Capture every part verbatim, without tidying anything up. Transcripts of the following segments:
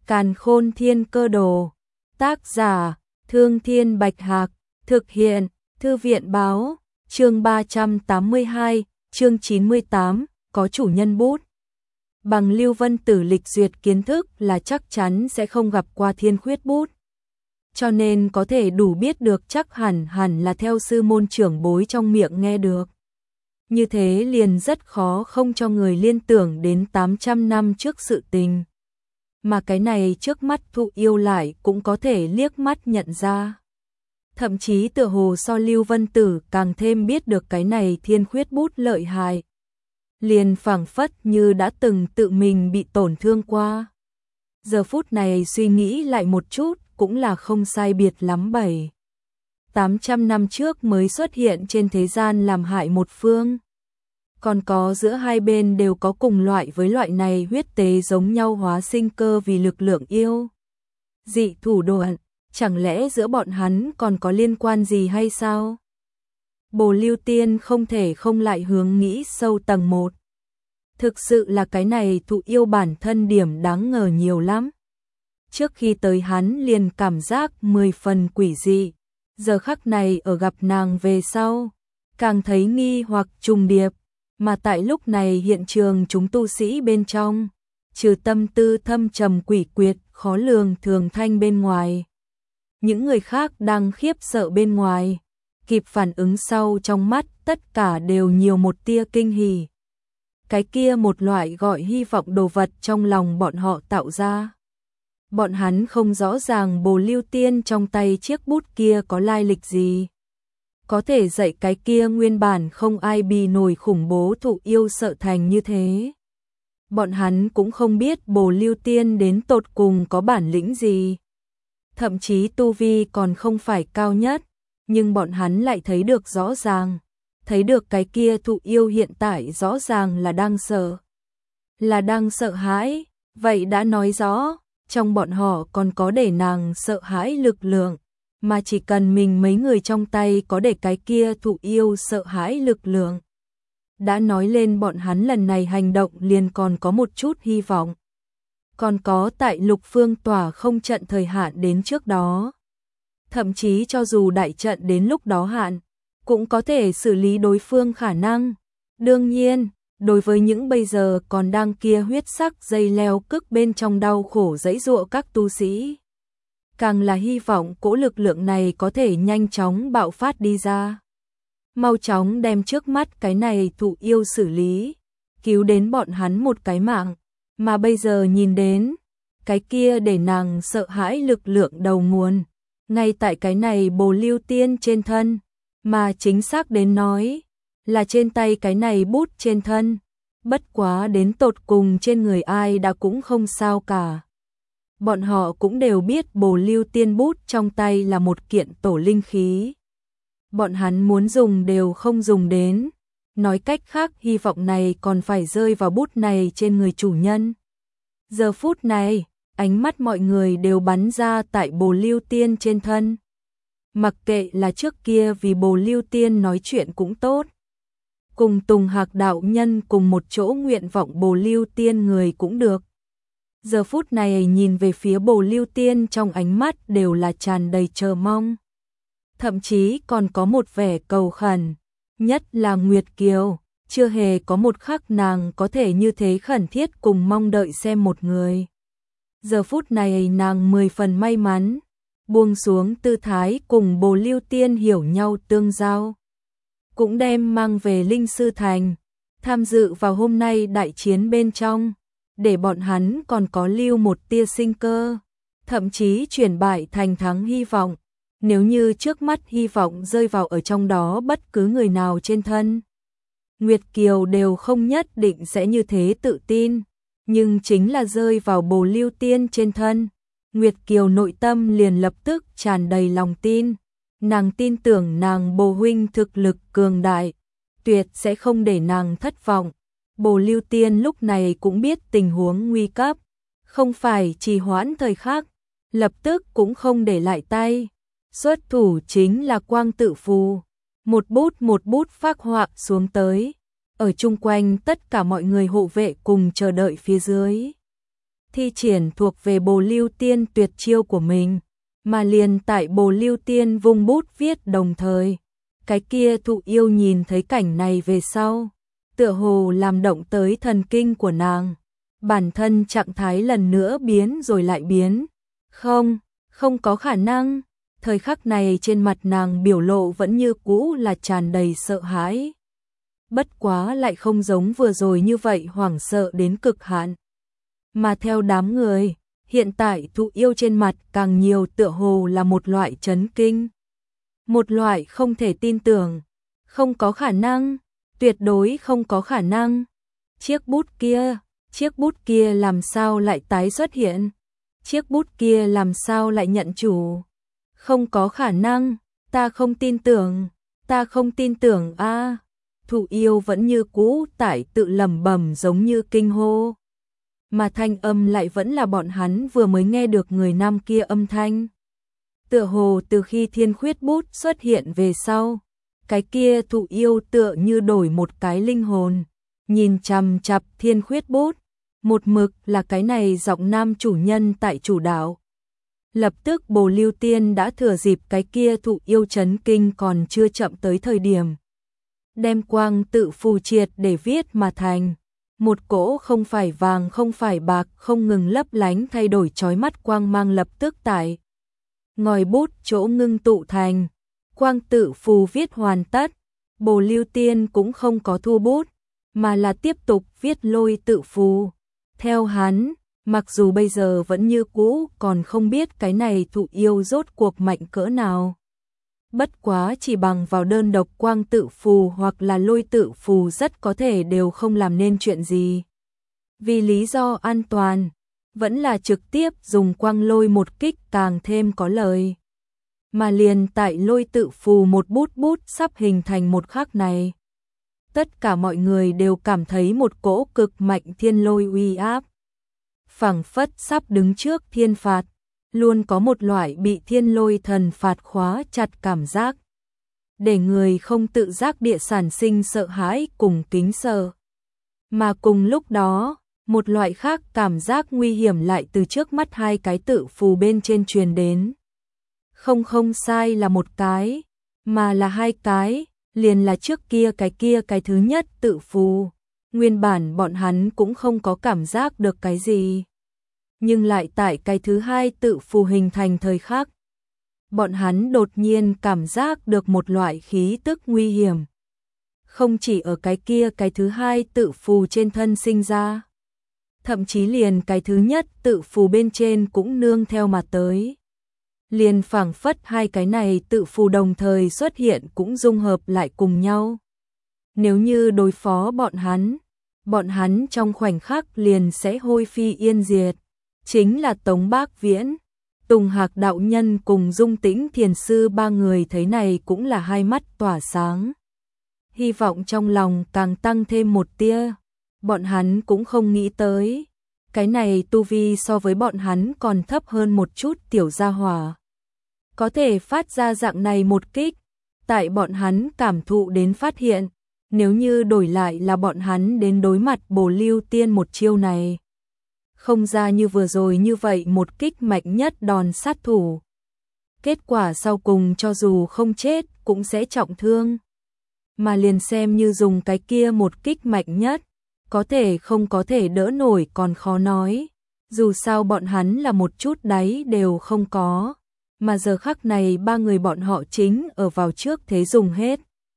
Càn Khôn Thiên Cơ Đồ. Tác giả: Thương Thiên Bạch Hạc. Thực hiện: Thư viện báo. Chương ba trăm tám mươi hai, chương chín mươi tám, có chủ nhân bút. Bằng Lưu Vân Tử lịch duyệt kiến thức là chắc chắn sẽ không gặp qua Thiên Khuyết bút. Cho nên có thể đủ biết được chắc hẳn hẳn là theo sư môn trưởng bối trong miệng nghe được. Như thế liền rất khó không cho người liên tưởng đến tám trăm năm trước sự tình. Mà cái này trước mắt Thụ Yêu lại cũng có thể liếc mắt nhận ra. Thậm chí tựa hồ so Lưu Vân Tử càng thêm biết được cái này Thiên Khuyết bút lợi hại. Liền phảng phất như đã từng tự mình bị tổn thương qua. Giờ phút này suy nghĩ lại một chút cũng là không sai biệt lắm bảy. tám trăm năm trước mới xuất hiện trên thế gian làm hại một phương. Còn có giữa hai bên đều có cùng loại với loại này huyết tế giống nhau hóa sinh cơ vì lực lượng yêu. Dị thủ đoạn, chẳng lẽ giữa bọn hắn còn có liên quan gì hay sao? Bồ Lưu Tiên không thể không lại hướng nghĩ sâu tầng một. Thực sự là cái này Thụ Yêu bản thân điểm đáng ngờ nhiều lắm. Trước khi tới hắn liền cảm giác mười phần quỷ dị. Giờ khắc này ở gặp nàng về sau, càng thấy nghi hoặc trùng điệp. Mà tại lúc này hiện trường chúng tu sĩ bên trong, trừ tâm tư thâm trầm quỷ quyệt, khó lường thường thanh bên ngoài. Những người khác đang khiếp sợ bên ngoài, kịp phản ứng sau trong mắt tất cả đều nhiều một tia kinh hỉ. Cái kia một loại gọi hy vọng đồ vật trong lòng bọn họ tạo ra. Bọn hắn không rõ ràng Bồ Lưu Tiên trong tay chiếc bút kia có lai lịch gì. Có thể dạy cái kia nguyên bản không ai bì nổi khủng bố Thụ Yêu sợ thành như thế. Bọn hắn cũng không biết Bồ Lưu Tiên đến tột cùng có bản lĩnh gì. Thậm chí tu vi còn không phải cao nhất, nhưng bọn hắn lại thấy được rõ ràng. Thấy được cái kia Thụ Yêu hiện tại rõ ràng là đang sợ. Là đang sợ hãi, vậy đã nói rõ, trong bọn họ còn có để nàng sợ hãi lực lượng. Mà chỉ cần mình mấy người trong tay có để cái kia Thụ Yêu sợ hãi lực lượng. Đã nói lên bọn hắn lần này hành động liền còn có một chút hy vọng. Còn có tại Lục Phương tỏa không trận thời hạn đến trước đó. Thậm chí cho dù đại trận đến lúc đó hạn, cũng có thể xử lý đối phương khả năng. Đương nhiên, đối với những bây giờ còn đang kia huyết sắc dây leo cức bên trong đau khổ dãy dụa các tu sĩ. Càng là hy vọng cỗ lực lượng này có thể nhanh chóng bạo phát đi ra. Mau chóng đem trước mắt cái này Thụ Yêu xử lý, cứu đến bọn hắn một cái mạng. Mà bây giờ nhìn đến, cái kia để nàng sợ hãi lực lượng đầu nguồn. Ngay tại cái này Bồ Lưu Tiên trên thân, mà chính xác đến nói, là trên tay cái này bút trên thân. Bất quá đến tột cùng trên người ai đã cũng không sao cả. Bọn họ cũng đều biết Bồ Lưu Tiên bút trong tay là một kiện tổ linh khí. Bọn hắn muốn dùng đều không dùng đến. Nói cách khác hy vọng này còn phải rơi vào bút này trên người chủ nhân. Giờ phút này, ánh mắt mọi người đều bắn ra tại Bồ Lưu Tiên trên thân. Mặc kệ là trước kia vì Bồ Lưu Tiên nói chuyện cũng tốt. Cùng Tùng Hạc đạo nhân cùng một chỗ nguyện vọng Bồ Lưu Tiên người cũng được. Giờ phút này nhìn về phía Bồ Lưu Tiên trong ánh mắt đều là tràn đầy chờ mong. Thậm chí còn có một vẻ cầu khẩn. Nhất là Nguyệt Kiều, chưa hề có một khắc nàng có thể như thế khẩn thiết cùng mong đợi xem một người. Giờ phút này nàng mười phần may mắn, buông xuống tư thái cùng Bồ Lưu Tiên hiểu nhau tương giao. Cũng đem mang về Linh Sư Thành, tham dự vào hôm nay đại chiến bên trong. Để bọn hắn còn có lưu một tia sinh cơ, thậm chí chuyển bại thành thắng hy vọng. Nếu như trước mắt hy vọng rơi vào ở trong đó bất cứ người nào trên thân, Nguyệt Kiều đều không nhất định sẽ như thế tự tin, nhưng chính là rơi vào Bồ Lưu Tiên trên thân, Nguyệt Kiều nội tâm liền lập tức tràn đầy lòng tin. Nàng tin tưởng nàng Bồ huynh thực lực cường đại, tuyệt sẽ không để nàng thất vọng. Bồ Lưu Tiên lúc này cũng biết tình huống nguy cấp, không phải trì hoãn thời khắc, lập tức cũng không để lại tay. Xuất thủ chính là quang tự phù, một bút một bút phác họa xuống tới, ở chung quanh tất cả mọi người hộ vệ cùng chờ đợi phía dưới. thi triển thuộc về Bồ Lưu Tiên tuyệt chiêu của mình, mà liền tại Bồ Lưu Tiên vung bút viết đồng thời. Cái kia thụ yêu nhìn thấy cảnh này về sau, tựa hồ làm động tới thần kinh của nàng. Bản thân trạng thái lần nữa biến rồi lại biến. Không, không có khả năng. Thời khắc này trên mặt nàng biểu lộ vẫn như cũ là tràn đầy sợ hãi. Bất quá lại không giống vừa rồi như vậy hoảng sợ đến cực hạn. Mà theo đám người, hiện tại thụ yêu trên mặt càng nhiều tựa hồ là một loại chấn kinh. Một loại không thể tin tưởng. Không có khả năng, tuyệt đối không có khả năng. Chiếc bút kia, chiếc bút kia làm sao lại tái xuất hiện? Chiếc bút kia làm sao lại nhận chủ? Không có khả năng, ta không tin tưởng, ta không tin tưởng a. À, thụ yêu vẫn như cũ tại tự lẩm bẩm giống như kinh hô. Mà thanh âm lại vẫn là bọn hắn vừa mới nghe được người nam kia âm thanh. Tựa hồ từ khi thiên khuyết bút xuất hiện về sau, cái kia thụ yêu tựa như đổi một cái linh hồn, nhìn chằm chằm thiên khuyết bút, một mực là cái này giọng nam chủ nhân tại chủ đạo. Lập tức Bồ Lưu Tiên đã thừa dịp cái kia thụ yêu chấn kinh còn chưa chậm tới thời điểm. Đem quang tự phù triệt để viết mà thành. Một cỗ không phải vàng không phải bạc không ngừng lấp lánh thay đổi chói mắt quang mang lập tức tại. Ngòi bút chỗ ngưng tụ thành. Quang tự phù viết hoàn tất. Bồ Lưu Tiên cũng không có thu bút, mà là tiếp tục viết lôi tự phù. Theo hắn, mặc dù bây giờ vẫn như cũ còn không biết cái này thụ yêu rốt cuộc mạnh cỡ nào. Bất quá chỉ bằng vào đơn độc quang tự phù hoặc là lôi tự phù rất có thể đều không làm nên chuyện gì. Vì lý do an toàn, vẫn là trực tiếp dùng quang lôi một kích càng thêm có lời. Mà liền tại lôi tự phù một bút bút sắp hình thành một khắc này. Tất cả mọi người đều cảm thấy một cỗ cực mạnh thiên lôi uy áp. Phảng phất sắp đứng trước thiên phạt, luôn có một loại bị thiên lôi thần phạt khóa chặt cảm giác. Để người không tự giác địa sản sinh sợ hãi cùng kính sợ. Mà cùng lúc đó, một loại khác cảm giác nguy hiểm lại từ trước mắt hai cái tự phù bên trên truyền đến. Không không sai là một cái, mà là hai cái, liền là trước kia cái kia cái thứ nhất tự phù. Nguyên bản bọn hắn cũng không có cảm giác được cái gì. Nhưng lại tại cái thứ hai tự phù hình thành thời khắc. Bọn hắn đột nhiên cảm giác được một loại khí tức nguy hiểm. Không chỉ ở cái kia cái thứ hai tự phù trên thân sinh ra. Thậm chí liền cái thứ nhất tự phù bên trên cũng nương theo mà tới. Liền phảng phất hai cái này tự phù đồng thời xuất hiện cũng dung hợp lại cùng nhau. Nếu như đối phó bọn hắn, bọn hắn trong khoảnh khắc liền sẽ hôi phi yên diệt. Chính là Tống Bác Viễn, Tùng Hạc đạo nhân cùng Dung Tĩnh thiền sư ba người thấy này cũng là hai mắt tỏa sáng. Hy vọng trong lòng càng tăng thêm một tia, bọn hắn cũng không nghĩ tới. Cái này tu vi so với bọn hắn còn thấp hơn một chút tiểu gia hỏa. Có thể phát ra dạng này một kích, tại bọn hắn cảm thụ đến phát hiện, nếu như đổi lại là bọn hắn đến đối mặt Bồ Lưu Tiên một chiêu này. Không ra như vừa rồi như vậy một kích mạnh nhất đòn sát thủ. Kết quả sau cùng cho dù không chết cũng sẽ trọng thương. Mà liền xem như dùng cái kia một kích mạnh nhất, có thể không có thể đỡ nổi còn khó nói. Dù sao bọn hắn là một chút đáy đều không có. Mà giờ khắc này ba người bọn họ chính ở vào trước thế dùng hết.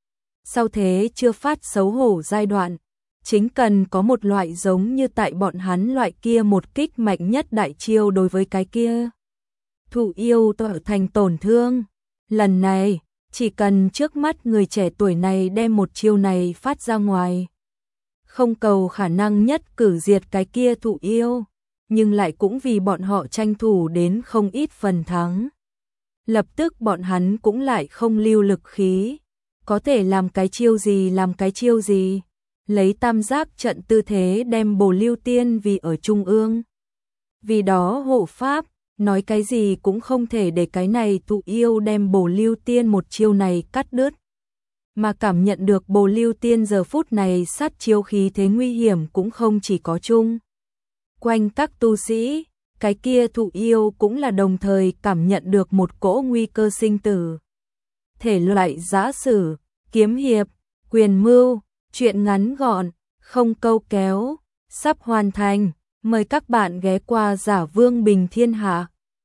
Sau thế chưa phát xấu hổ giai đoạn. Chính cần có một loại giống như tại bọn hắn loại kia một kích mạnh nhất đại chiêu đối với cái kia. Thụ yêu tạo thành tổn thương. Lần này, chỉ cần trước mắt người trẻ tuổi này đem một chiêu này phát ra ngoài. Không cầu khả năng nhất cử diệt cái kia thụ yêu, nhưng lại cũng vì bọn họ tranh thủ đến không ít phần thắng. Lập tức bọn hắn cũng lại không lưu lực khí. Có thể làm cái chiêu gì làm cái chiêu gì. Lấy tam giác trận tư thế đem Bồ Lưu Tiên vì ở trung ương. Vì đó hộ pháp, nói cái gì cũng không thể để cái này thụ yêu đem Bồ Lưu Tiên một chiêu này cắt đứt. Mà cảm nhận được Bồ Lưu Tiên giờ phút này sát chiêu khí thế nguy hiểm cũng không chỉ có chung. quanh các tu sĩ, cái kia thụ yêu cũng là đồng thời cảm nhận được một cỗ nguy cơ sinh tử. Thể loại giã sử, kiếm hiệp, quyền mưu, truyện ngắn gọn, không câu kéo, sắp hoàn thành. Mời các bạn ghé qua Giả Vương Bình Thiên Hạ.